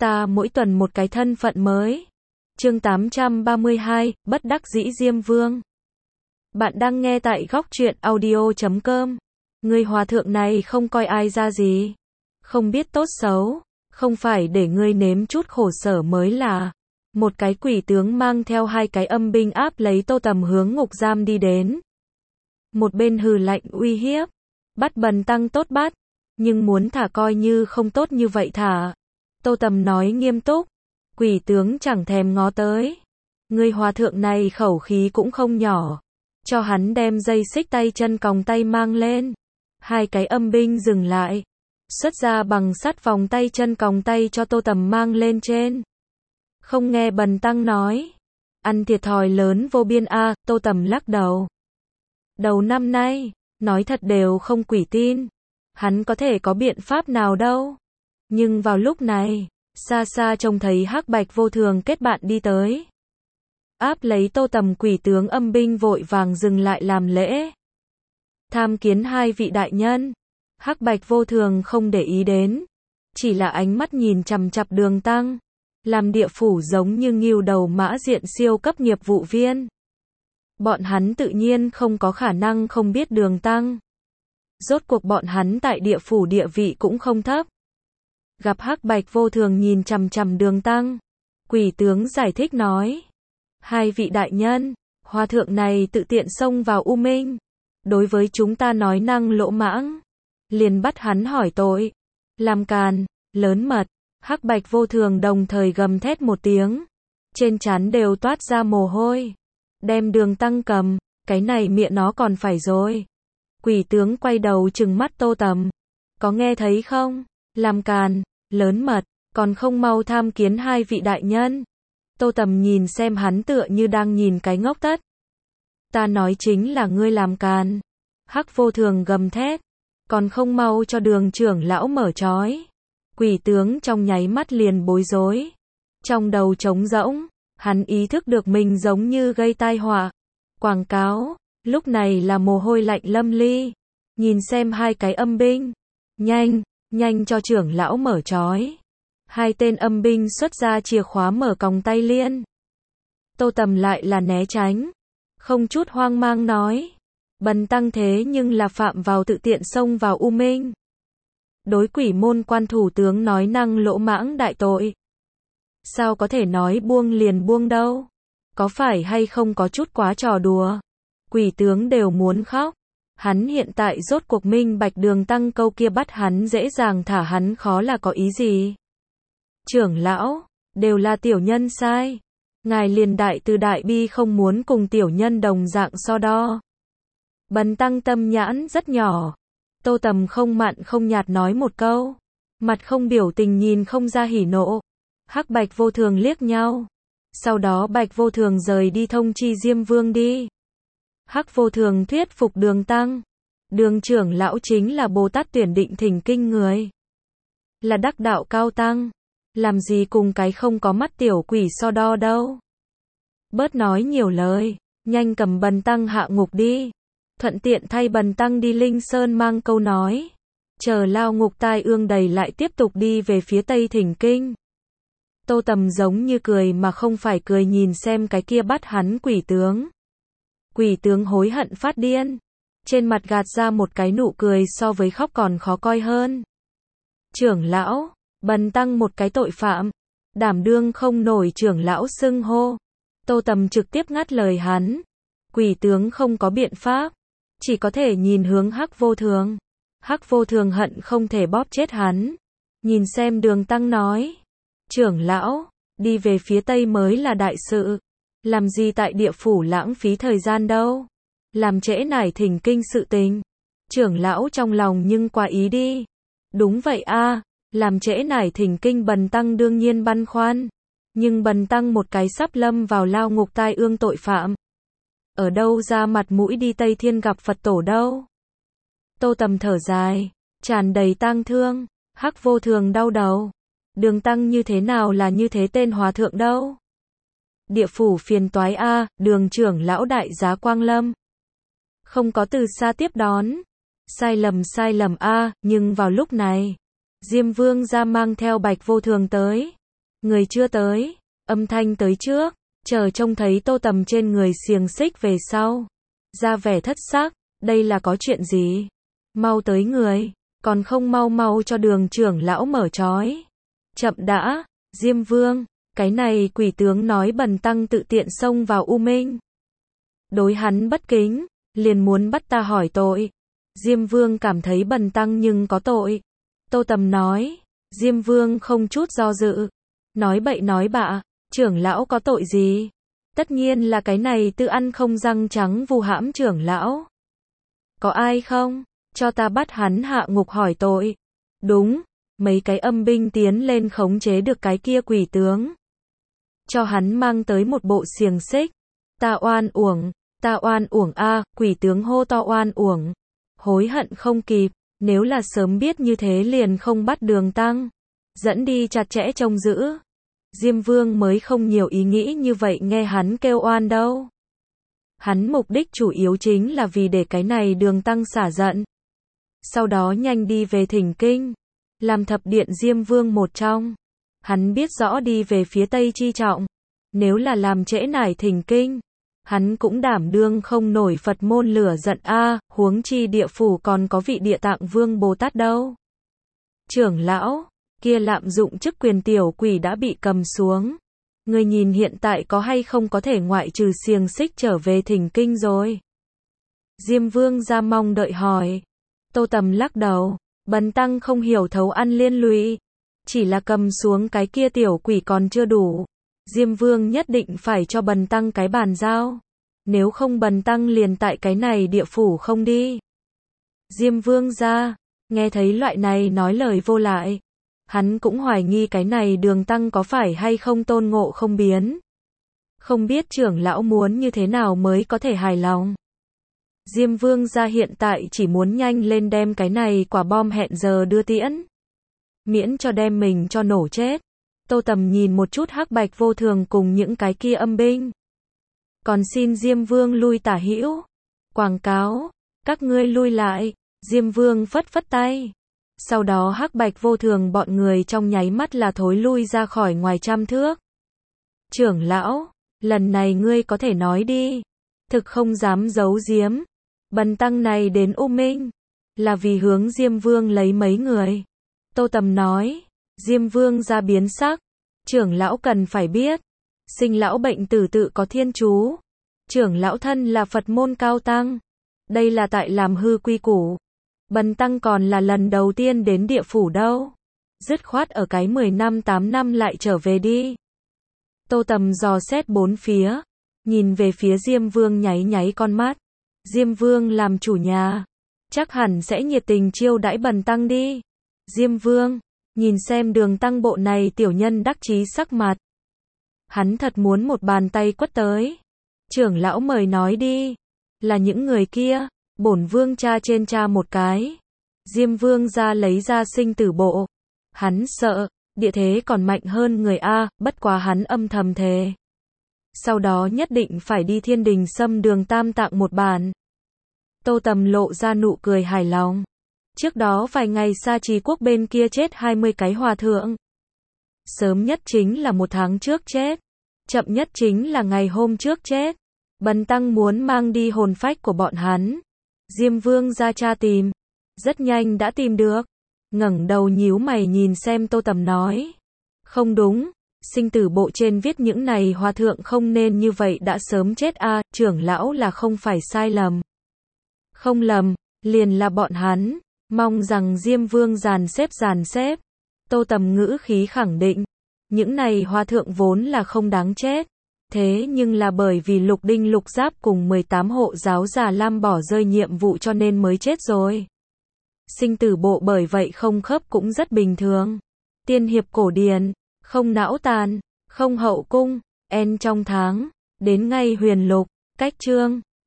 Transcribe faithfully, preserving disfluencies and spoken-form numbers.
ta mỗi tuần một cái thân phận mới. Chương tám trăm ba mươi hai, bất đắc dĩ Diêm Vương. Bạn đang nghe tại góc truyện audio chấm com. Người hòa thượng này không coi ai ra gì, không biết tốt xấu, không phải để ngươi nếm chút khổ sở mới là. Một cái quỷ tướng mang theo hai cái âm binh áp lấy Tô Tầm hướng ngục giam đi đến. Một bên hừ lạnh uy hiếp, bắt Bần tăng tốt bắt, nhưng muốn thả coi như không tốt như vậy thả. Tô Tầm nói nghiêm túc, quỷ tướng chẳng thèm ngó tới. Người hòa thượng này khẩu khí cũng không nhỏ, cho hắn đem dây xích tay chân còng tay mang lên. Hai cái âm binh dừng lại, xuất ra bằng sắt vòng tay chân còng tay cho Tô Tầm mang lên trên. Không nghe Bần tăng nói, ăn thiệt thòi lớn vô biên a. À, Tô Tầm lắc đầu. Đầu năm nay, nói thật đều không quỷ tin, hắn có thể có biện pháp nào đâu. Nhưng vào lúc này, xa xa trông thấy Hắc Bạch Vô Thường kết bạn đi tới. Áp lấy Tô Tầm quỷ tướng âm binh vội vàng dừng lại làm lễ. Tham kiến hai vị đại nhân. Hắc Bạch Vô Thường không để ý đến, chỉ là ánh mắt nhìn chằm chằm Đường Tăng. Làm địa phủ giống như ngưu đầu mã diện siêu cấp nghiệp vụ viên. Bọn hắn tự nhiên không có khả năng không biết Đường Tăng. Rốt cuộc bọn hắn tại địa phủ địa vị cũng không thấp. Gặp Hắc Bạch Vô Thường nhìn chằm chằm Đường Tăng, quỷ tướng giải thích nói. Hai vị đại nhân, hòa thượng này tự tiện xông vào U Minh, đối với chúng ta nói năng lỗ mãng, liền bắt hắn hỏi tội, làm càn, lớn mật. Hắc Bạch Vô Thường đồng thời gầm thét một tiếng, trên trán đều toát ra mồ hôi. Đem Đường Tăng cầm, cái này miệng nó còn phải rồi. Quỷ tướng quay đầu trừng mắt Tô Tầm, có nghe thấy không? Làm càn, lớn mật, còn không mau tham kiến hai vị đại nhân. Tô Tầm nhìn xem hắn tựa như đang nhìn cái ngốc tất. Ta nói chính là ngươi làm càn. Hắc Vô Thường gầm thét, còn không mau cho Đường trưởng lão mở trói. Quỷ tướng trong nháy mắt liền bối rối, trong đầu trống rỗng, hắn ý thức được mình giống như gây tai họa. Quảng cáo, lúc này là mồ hôi lạnh lâm ly, nhìn xem hai cái âm binh, nhanh, nhanh cho trưởng lão mở trói. Hai tên âm binh xuất ra chìa khóa mở còng tay liên. Tô Tầm lại là né tránh, không chút hoang mang nói, Bần tăng thế nhưng là phạm vào tự tiện xông vào U Minh. Đối quỷ môn quan thủ tướng nói năng lỗ mãng đại tội. Sao có thể nói buông liền buông đâu? Có phải hay không có chút quá trò đùa? Quỷ tướng đều muốn khóc. Hắn hiện tại rốt cuộc minh bạch Đường Tăng câu kia bắt hắn dễ dàng thả hắn khó là có ý gì? Trưởng lão, đều là tiểu nhân sai. Ngài liền đại từ đại bi không muốn cùng tiểu nhân đồng dạng so đo. Bần tăng tâm nhãn rất nhỏ. Tô Tầm không mặn không nhạt nói một câu, mặt không biểu tình nhìn không ra hỉ nộ. Hắc Bạch Vô Thường liếc nhau, sau đó Bạch Vô Thường rời đi thông chi Diêm Vương đi. Hắc Vô Thường thuyết phục Đường Tăng, Đường trưởng lão chính là Bồ Tát tuyển định thỉnh kinh người, là đắc đạo cao tăng, làm gì cùng cái không có mắt tiểu quỷ so đo đâu. Bớt nói nhiều lời, nhanh cầm Bần tăng hạ ngục đi. Thuận tiện thay Bần tăng đi Linh Sơn mang câu nói, chờ lao ngục tai ương đầy lại tiếp tục đi về phía Tây thỉnh kinh. Tô Tầm giống như cười mà không phải cười nhìn xem cái kia bắt hắn quỷ tướng. Quỷ tướng hối hận phát điên, trên mặt gạt ra một cái nụ cười so với khóc còn khó coi hơn. Trưởng lão, Bần tăng một cái tội phạm, đảm đương không nổi trưởng lão xưng hô. Tô Tầm trực tiếp ngắt lời hắn. Quỷ tướng không có biện pháp, chỉ có thể nhìn hướng Hắc Vô Thường. Hắc Vô Thường hận không thể bóp chết hắn. Nhìn xem Đường Tăng nói, trưởng lão, đi về phía Tây mới là đại sự. Làm gì tại địa phủ lãng phí thời gian đâu. Làm trễ nải thỉnh kinh sự tình. Trưởng lão trong lòng nhưng quá ý đi. Đúng vậy a, à, làm trễ nải thỉnh kinh Bần tăng đương nhiên băn khoăn. Nhưng Bần tăng một cái sắp lâm vào lao ngục tai ương tội phạm. Ở đâu ra mặt mũi đi Tây Thiên gặp Phật tổ đâu. Tô Tầm thở dài, tràn đầy tang thương. Hắc Vô Thường đau đầu. Đường Tăng như thế nào là như thế tên hòa thượng đâu. Địa phủ phiền toái a, à, Đường trưởng lão đại giá Quang Lâm. Không có từ xa tiếp đón. Sai lầm sai lầm a, à, nhưng vào lúc này, Diêm Vương ra mang theo Bạch Vô Thường tới. Người chưa tới, âm thanh tới trước, chờ trông thấy Tô Tầm trên người xiềng xích về sau. Ra vẻ thất sắc, đây là có chuyện gì? Mau tới người, còn không mau mau cho Đường trưởng lão mở trói. Chậm đã, Diêm Vương, cái này quỷ tướng nói bần tăng tự tiện xông vào U Minh. Đối hắn bất kính, liền muốn bắt ta hỏi tội. Diêm Vương cảm thấy bần tăng nhưng có tội. Tô Tầm nói, Diêm Vương không chút do dự. Nói bậy nói bạ, trưởng lão có tội gì? Tất nhiên là cái này tự ăn không răng trắng vu hãm trưởng lão. Có ai không? Cho ta bắt hắn hạ ngục hỏi tội. Đúng, mấy cái âm binh tiến lên khống chế được cái kia quỷ tướng. Cho hắn mang tới một bộ xiềng xích. Ta oan uổng, ta oan uổng a, quỷ tướng hô to oan uổng. Hối hận không kịp, nếu là sớm biết như thế liền không bắt Đường Tăng. Dẫn đi chặt chẽ trông giữ. Diêm Vương mới không nhiều ý nghĩ như vậy nghe hắn kêu oan đâu. Hắn mục đích chủ yếu chính là vì để cái này Đường Tăng xả giận. Sau đó nhanh đi về thỉnh kinh. Làm thập điện Diêm Vương một trong. Hắn biết rõ đi về phía Tây chi trọng. Nếu là làm trễ nải thỉnh kinh, hắn cũng đảm đương không nổi Phật môn lửa giận a, huống chi địa phủ còn có vị Địa Tạng Vương Bồ Tát đâu. Trưởng lão, kia lạm dụng chức quyền tiểu quỷ đã bị cầm xuống. Người nhìn hiện tại có hay không có thể ngoại trừ xiềng xích trở về thỉnh kinh rồi. Diêm Vương ra mong đợi hỏi. Tô Tầm lắc đầu, bần tăng không hiểu thấu ăn liên lụy. Chỉ là cầm xuống cái kia tiểu quỷ còn chưa đủ. Diêm Vương nhất định phải cho bần tăng cái bàn giao. Nếu không bần tăng liền tại cái này địa phủ không đi. Diêm Vương ra, nghe thấy loại này nói lời vô lại. Hắn cũng hoài nghi cái này Đường Tăng có phải hay không tôn ngộ không biến. Không biết trưởng lão muốn như thế nào mới có thể hài lòng. Diêm Vương ra hiện tại chỉ muốn nhanh lên đem cái này quả bom hẹn giờ đưa tiễn. Miễn cho đem mình cho nổ chết. Tô Tầm nhìn một chút Hắc Bạch Vô Thường cùng những cái kia âm binh. Còn xin Diêm Vương lui tả hữu. Quảng cáo, các ngươi lui lại. Diêm Vương phất phất tay. Sau đó Hắc Bạch Vô Thường bọn người trong nháy mắt là thối lui ra khỏi ngoài trăm thước. Trưởng lão, lần này ngươi có thể nói đi. Thực không dám giấu giếm. Bần tăng này đến U Minh, là vì hướng Diêm Vương lấy mấy người. Tô Tầm nói, Diêm Vương ra biến sắc. Trưởng lão cần phải biết, sinh lão bệnh tử tự có thiên chú. Trưởng lão thân là Phật môn cao tăng. Đây là tại làm hư quy củ. Bần tăng còn là lần đầu tiên đến địa phủ đâu. Dứt khoát ở cái mười năm tám năm lại trở về đi. Tô Tầm dò xét bốn phía, nhìn về phía Diêm Vương nháy nháy con mắt. Diêm Vương làm chủ nhà, chắc hẳn sẽ nhiệt tình chiêu đãi bần tăng đi. Diêm Vương, nhìn xem Đường Tăng bộ này tiểu nhân đắc chí sắc mặt. Hắn thật muốn một bàn tay quất tới. Trưởng lão mời nói đi. Là những người kia. Bổn vương tra trên tra một cái. Diêm Vương ra lấy ra sinh tử bộ. Hắn sợ, địa thế còn mạnh hơn người A, bất quá hắn âm thầm thề. Sau đó nhất định phải đi Thiên Đình xâm Đường Tam Tạng một bàn. Tô Tầm lộ ra nụ cười hài lòng. Trước đó vài ngày Sa Trì quốc bên kia chết hai mươi cái hòa thượng. Sớm nhất chính là một tháng trước chết. Chậm nhất chính là ngày hôm trước chết. Bần tăng muốn mang đi hồn phách của bọn hắn. Diêm Vương ra tra tìm. Rất nhanh đã tìm được. Ngẩng đầu nhíu mày nhìn xem Tô Tầm nói. Không đúng. Sinh tử bộ trên viết những này hòa thượng không nên như vậy đã sớm chết a, à, trưởng lão là không phải sai lầm. Không lầm, liền là bọn hắn. Mong rằng Diêm Vương dàn xếp dàn xếp. Tô Tầm ngữ khí khẳng định. Những này hòa thượng vốn là không đáng chết. Thế nhưng là bởi vì Lục Đinh Lục Giáp cùng mười tám hộ giáo Già Lam bỏ rơi nhiệm vụ cho nên mới chết rồi. Sinh tử bộ bởi vậy không khớp cũng rất bình thường. Tiên hiệp cổ điển, không não tàn, không hậu cung, en trong tháng, đến ngay huyền lục, cách chương.